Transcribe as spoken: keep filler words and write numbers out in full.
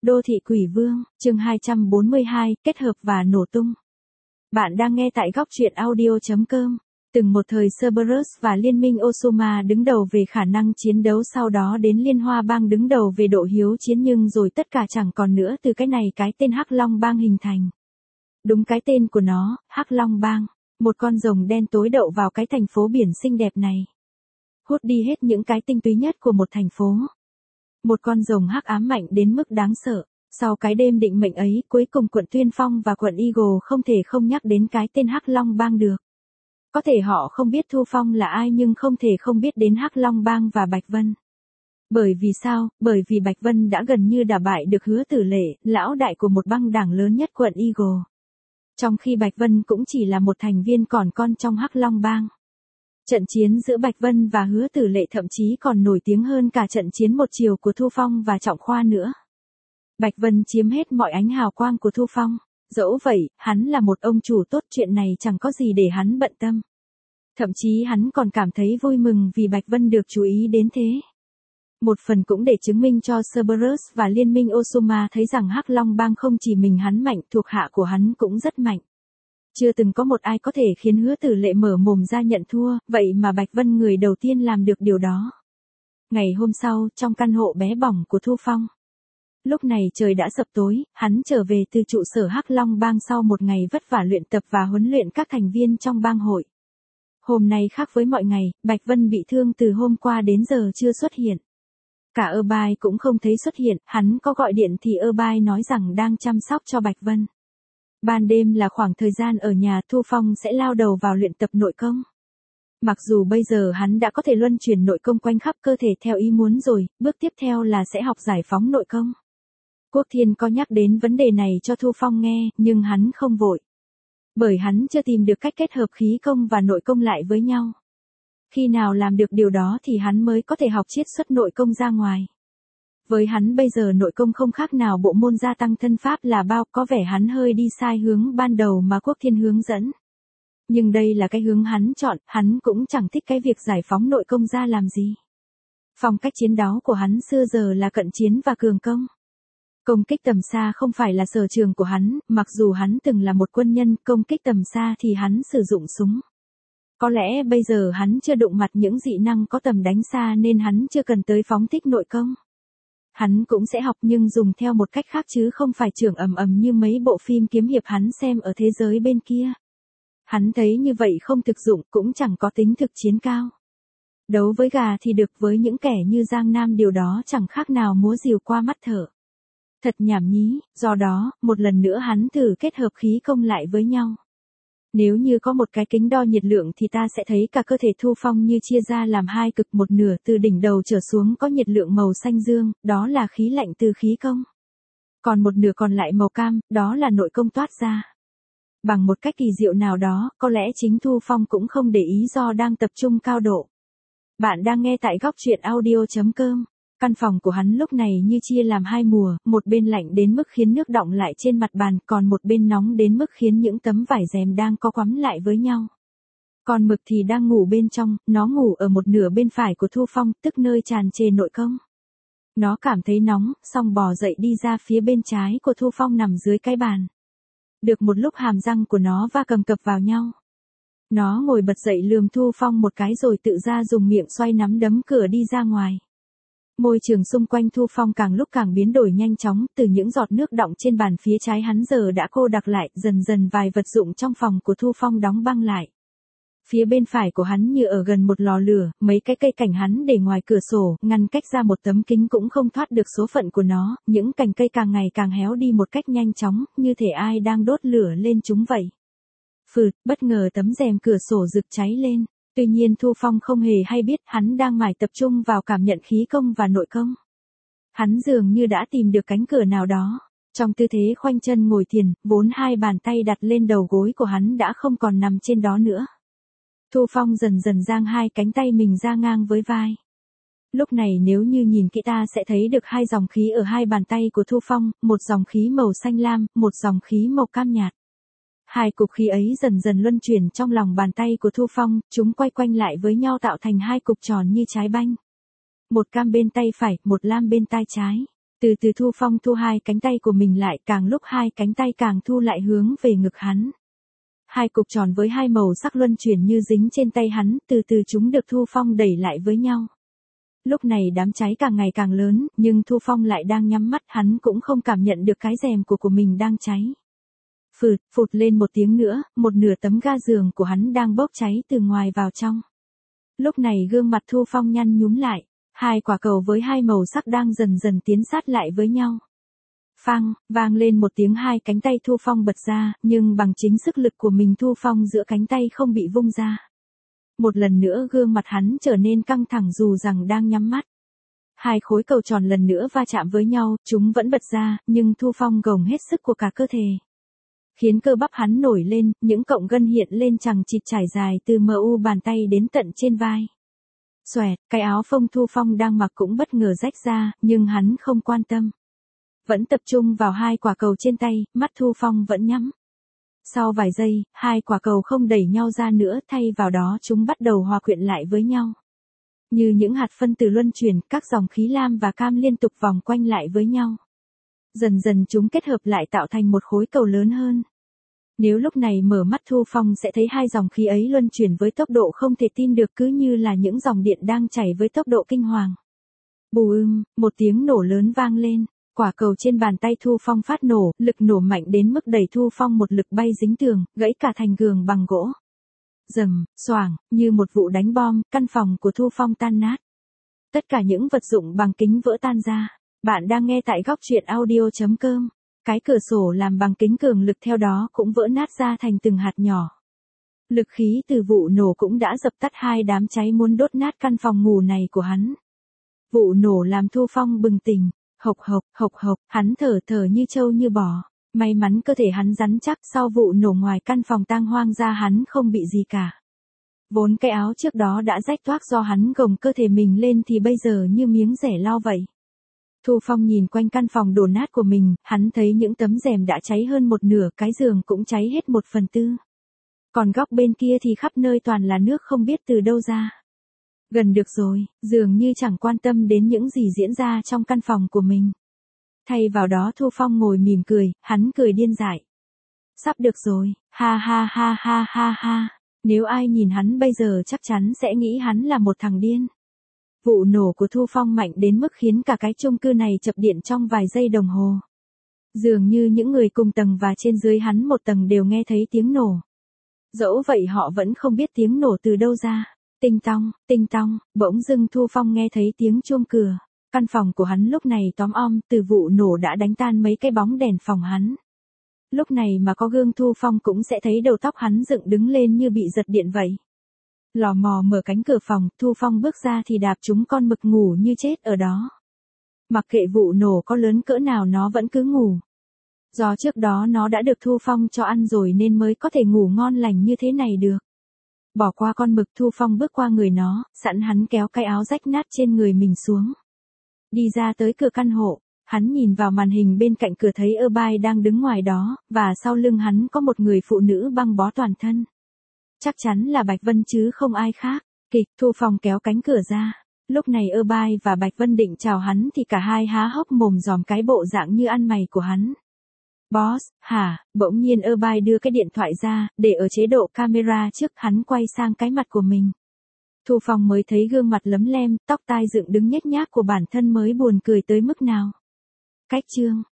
Đô thị quỷ vương, chương hai trăm bốn mươi hai, kết hợp và nổ tung. Bạn đang nghe tại góc truyện audio chấm com. Từng một thời Cerberus và liên minh Osuma đứng đầu về khả năng chiến đấu, sau đó đến Liên Hoa Bang đứng đầu về độ hiếu chiến, nhưng rồi tất cả chẳng còn nữa từ cái này cái tên Hắc Long Bang hình thành. Đúng cái tên của nó, Hắc Long Bang, một con rồng đen tối đậu vào cái thành phố biển xinh đẹp này. Hút đi hết những cái tinh túy nhất của một thành phố. Một con rồng hắc ám mạnh đến mức đáng sợ. Sau cái đêm định mệnh ấy, cuối cùng quận Tuyên Phong và quận Eagle không thể không nhắc đến cái tên Hắc Long Bang được. Có thể họ không biết Thu Phong là ai, nhưng không thể không biết đến Hắc Long Bang và Bạch Vân. Bởi vì sao? Bởi vì Bạch Vân đã gần như đả bại được Hứa Tử Lệ, lão đại của một băng đảng lớn nhất quận Eagle. Trong khi Bạch Vân cũng chỉ là một thành viên còn con trong Hắc Long Bang. Trận chiến giữa Bạch Vân và Hứa Tử Lệ thậm chí còn nổi tiếng hơn cả trận chiến một chiều của Thu Phong và Trọng Khoa nữa. Bạch Vân chiếm hết mọi ánh hào quang của Thu Phong. Dẫu vậy, hắn là một ông chủ tốt, chuyện này chẳng có gì để hắn bận tâm. Thậm chí hắn còn cảm thấy vui mừng vì Bạch Vân được chú ý đến thế. Một phần cũng để chứng minh cho Cerberus và liên minh Osuma thấy rằng Hắc Long Bang không chỉ mình hắn mạnh, thuộc hạ của hắn cũng rất mạnh. Chưa từng có một ai có thể khiến Hứa Tử Lệ mở mồm ra nhận thua, vậy mà Bạch Vân người đầu tiên làm được điều đó. Ngày hôm sau, trong căn hộ bé bỏng của Thu Phong. Lúc này trời đã sập tối, hắn trở về từ trụ sở Hắc Long Bang sau một ngày vất vả luyện tập và huấn luyện các thành viên trong bang hội. Hôm nay khác với mọi ngày, Bạch Vân bị thương từ hôm qua đến giờ chưa xuất hiện. Cả Irby cũng không thấy xuất hiện, hắn có gọi điện thì Irby nói rằng đang chăm sóc cho Bạch Vân. Ban đêm là khoảng thời gian ở nhà, Thu Phong sẽ lao đầu vào luyện tập nội công. Mặc dù bây giờ hắn đã có thể luân chuyển nội công quanh khắp cơ thể theo ý muốn rồi, bước tiếp theo là sẽ học giải phóng nội công. Quốc Thiên có nhắc đến vấn đề này cho Thu Phong nghe, nhưng hắn không vội. Bởi hắn chưa tìm được cách kết hợp khí công và nội công lại với nhau. Khi nào làm được điều đó thì hắn mới có thể học chiết xuất nội công ra ngoài. Với hắn bây giờ nội công không khác nào bộ môn gia tăng thân pháp là bao, có vẻ hắn hơi đi sai hướng ban đầu mà Quốc Thiên hướng dẫn. Nhưng đây là cái hướng hắn chọn, hắn cũng chẳng thích cái việc giải phóng nội công ra làm gì. Phong cách chiến đấu của hắn xưa giờ là cận chiến và cường công. Công kích tầm xa không phải là sở trường của hắn, mặc dù hắn từng là một quân nhân, công kích tầm xa thì hắn sử dụng súng. Có lẽ bây giờ hắn chưa đụng mặt những dị năng có tầm đánh xa nên hắn chưa cần tới phóng thích nội công. Hắn cũng sẽ học nhưng dùng theo một cách khác chứ không phải chưởng ầm ầm như mấy bộ phim kiếm hiệp hắn xem ở thế giới bên kia. Hắn thấy như vậy không thực dụng, cũng chẳng có tính thực chiến cao. Đấu với gà thì được, với những kẻ như Giang Nam điều đó chẳng khác nào múa rìu qua mắt thợ. Thật nhảm nhí, do đó, một lần nữa hắn thử kết hợp khí công lại với nhau. Nếu như có một cái kính đo nhiệt lượng thì ta sẽ thấy cả cơ thể Thu Phong như chia ra làm hai cực, một nửa từ đỉnh đầu trở xuống có nhiệt lượng màu xanh dương, đó là khí lạnh từ khí công. Còn một nửa còn lại màu cam, đó là nội công toát ra. Bằng một cách kỳ diệu nào đó, có lẽ chính Thu Phong cũng không để ý do đang tập trung cao độ. Bạn đang nghe tại góc truyện audio chấm com. Căn phòng của hắn lúc này như chia làm hai mùa, một bên lạnh đến mức khiến nước đọng lại trên mặt bàn, còn một bên nóng đến mức khiến những tấm vải rèm đang co quắm lại với nhau. Còn Mực thì đang ngủ bên trong, nó ngủ ở một nửa bên phải của Thu Phong, tức nơi tràn trề nội công. Nó cảm thấy nóng, xong bò dậy đi ra phía bên trái của Thu Phong nằm dưới cái bàn. Được một lúc hàm răng của nó va cầm cập vào nhau. Nó ngồi bật dậy lườm Thu Phong một cái rồi tự ra dùng miệng xoay nắm đấm cửa đi ra ngoài. Môi trường xung quanh Thu Phong càng lúc càng biến đổi nhanh chóng, từ những giọt nước đọng trên bàn phía trái hắn giờ đã cô đặc lại, dần dần vài vật dụng trong phòng của Thu Phong đóng băng lại. Phía bên phải của hắn như ở gần một lò lửa, mấy cái cây cảnh hắn để ngoài cửa sổ, ngăn cách ra một tấm kính cũng không thoát được số phận của nó, những cành cây càng ngày càng héo đi một cách nhanh chóng, như thể ai đang đốt lửa lên chúng vậy. Phụt, bất ngờ tấm rèm cửa sổ rực cháy lên. Tuy nhiên Thu Phong không hề hay biết, hắn đang mải tập trung vào cảm nhận khí công và nội công. Hắn dường như đã tìm được cánh cửa nào đó. Trong tư thế khoanh chân ngồi thiền, vốn hai bàn tay đặt lên đầu gối của hắn đã không còn nằm trên đó nữa. Thu Phong dần dần giang hai cánh tay mình ra ngang với vai. Lúc này nếu như nhìn kỹ ta sẽ thấy được hai dòng khí ở hai bàn tay của Thu Phong, một dòng khí màu xanh lam, một dòng khí màu cam nhạt. Hai cục khí ấy dần dần luân chuyển trong lòng bàn tay của Thu Phong, chúng quay quanh lại với nhau tạo thành hai cục tròn như trái banh. Một cam bên tay phải, một lam bên tay trái. Từ từ Thu Phong thu hai cánh tay của mình lại, càng lúc hai cánh tay càng thu lại hướng về ngực hắn. Hai cục tròn với hai màu sắc luân chuyển như dính trên tay hắn, từ từ chúng được Thu Phong đẩy lại với nhau. Lúc này đám cháy càng ngày càng lớn, nhưng Thu Phong lại đang nhắm mắt, hắn cũng không cảm nhận được cái rèm của của mình đang cháy. Phụt, phụt lên một tiếng nữa, một nửa tấm ga giường của hắn đang bốc cháy từ ngoài vào trong. Lúc này gương mặt Thu Phong nhăn nhúm lại, hai quả cầu với hai màu sắc đang dần dần tiến sát lại với nhau. Phang, vang lên một tiếng, hai cánh tay Thu Phong bật ra, nhưng bằng chính sức lực của mình Thu Phong giữa cánh tay không bị vung ra. Một lần nữa gương mặt hắn trở nên căng thẳng dù rằng đang nhắm mắt. Hai khối cầu tròn lần nữa va chạm với nhau, chúng vẫn bật ra, nhưng Thu Phong gồng hết sức của cả cơ thể. Khiến cơ bắp hắn nổi lên, những cọng gân hiện lên chằng chịt trải dài từ mu bàn tay đến tận trên vai. Xoẹt, cái áo phông Thu Phong đang mặc cũng bất ngờ rách ra, nhưng hắn không quan tâm. Vẫn tập trung vào hai quả cầu trên tay, mắt Thu Phong vẫn nhắm. Sau vài giây, hai quả cầu không đẩy nhau ra nữa, thay vào đó chúng bắt đầu hòa quyện lại với nhau. Như những hạt phân tử luân chuyển, các dòng khí lam và cam liên tục vòng quanh lại với nhau. Dần dần chúng kết hợp lại tạo thành một khối cầu lớn hơn. Nếu lúc này mở mắt Thu Phong sẽ thấy hai dòng khí ấy luân chuyển với tốc độ không thể tin được, cứ như là những dòng điện đang chảy với tốc độ kinh hoàng. Bù ưm, một tiếng nổ lớn vang lên. Quả cầu trên bàn tay Thu Phong phát nổ, lực nổ mạnh đến mức đẩy Thu Phong một lực bay dính tường, gãy cả thành giường bằng gỗ. Rầm, xoảng, như một vụ đánh bom, căn phòng của Thu Phong tan nát. Tất cả những vật dụng bằng kính vỡ tan ra. Bạn đang nghe tại góc truyện audio chấm com. Cái cửa sổ làm bằng kính cường lực theo đó cũng vỡ nát ra thành từng hạt nhỏ. Lực khí từ vụ nổ cũng đã dập tắt hai đám cháy muốn đốt nát căn phòng ngủ này của hắn. Vụ nổ làm Thu Phong bừng tỉnh. Hộc hộc, hộc hộc, hắn thở thở như trâu như bò. May mắn cơ thể hắn rắn chắc, sau vụ nổ ngoài căn phòng tang hoang ra hắn không bị gì cả. Vốn cái áo trước đó đã rách toác do hắn gồng cơ thể mình lên thì bây giờ như miếng rẻ lau vậy. Thu Phong nhìn quanh căn phòng đổ nát của mình, hắn thấy những tấm rèm đã cháy hơn một nửa, cái giường cũng cháy hết một phần tư. Còn góc bên kia thì khắp nơi toàn là nước không biết từ đâu ra. Gần được rồi, dường như chẳng quan tâm đến những gì diễn ra trong căn phòng của mình. Thay vào đó Thu Phong ngồi mỉm cười, hắn cười điên dại. Sắp được rồi, ha ha ha ha ha ha. Nếu ai nhìn hắn bây giờ chắc chắn sẽ nghĩ hắn là một thằng điên. Vụ nổ của Thu Phong mạnh đến mức khiến cả cái chung cư này chập điện trong vài giây đồng hồ. Dường như những người cùng tầng và trên dưới hắn một tầng đều nghe thấy tiếng nổ. Dẫu vậy họ vẫn không biết tiếng nổ từ đâu ra. Tinh tong, tinh tong, bỗng dưng Thu Phong nghe thấy tiếng chuông cửa. Căn phòng của hắn lúc này tóm om, từ vụ nổ đã đánh tan mấy cái bóng đèn phòng hắn. Lúc này mà có gương Thu Phong cũng sẽ thấy đầu tóc hắn dựng đứng lên như bị giật điện vậy. Lò mò mở cánh cửa phòng, Thu Phong bước ra thì đạp trúng con mực ngủ như chết ở đó. Mặc kệ vụ nổ có lớn cỡ nào nó vẫn cứ ngủ. Do trước đó nó đã được Thu Phong cho ăn rồi nên mới có thể ngủ ngon lành như thế này được. Bỏ qua con mực, Thu Phong bước qua người nó, sẵn hắn kéo cái áo rách nát trên người mình xuống. Đi ra tới cửa căn hộ, hắn nhìn vào màn hình bên cạnh cửa thấy Irby đang đứng ngoài đó, và sau lưng hắn có một người phụ nữ băng bó toàn thân. Chắc chắn là Bạch Vân chứ không ai khác. Kịch, Thu Phong kéo cánh cửa ra. Lúc này Irby và Bạch Vân định chào hắn thì cả hai há hốc mồm dòm cái bộ dạng như ăn mày của hắn. Boss, hả? Bỗng nhiên Irby đưa cái điện thoại ra, để ở chế độ camera trước, hắn quay sang cái mặt của mình. Thu Phong mới thấy gương mặt lấm lem, tóc tai dựng đứng nhếch nhác của bản thân mới buồn cười tới mức nào. Cách chương,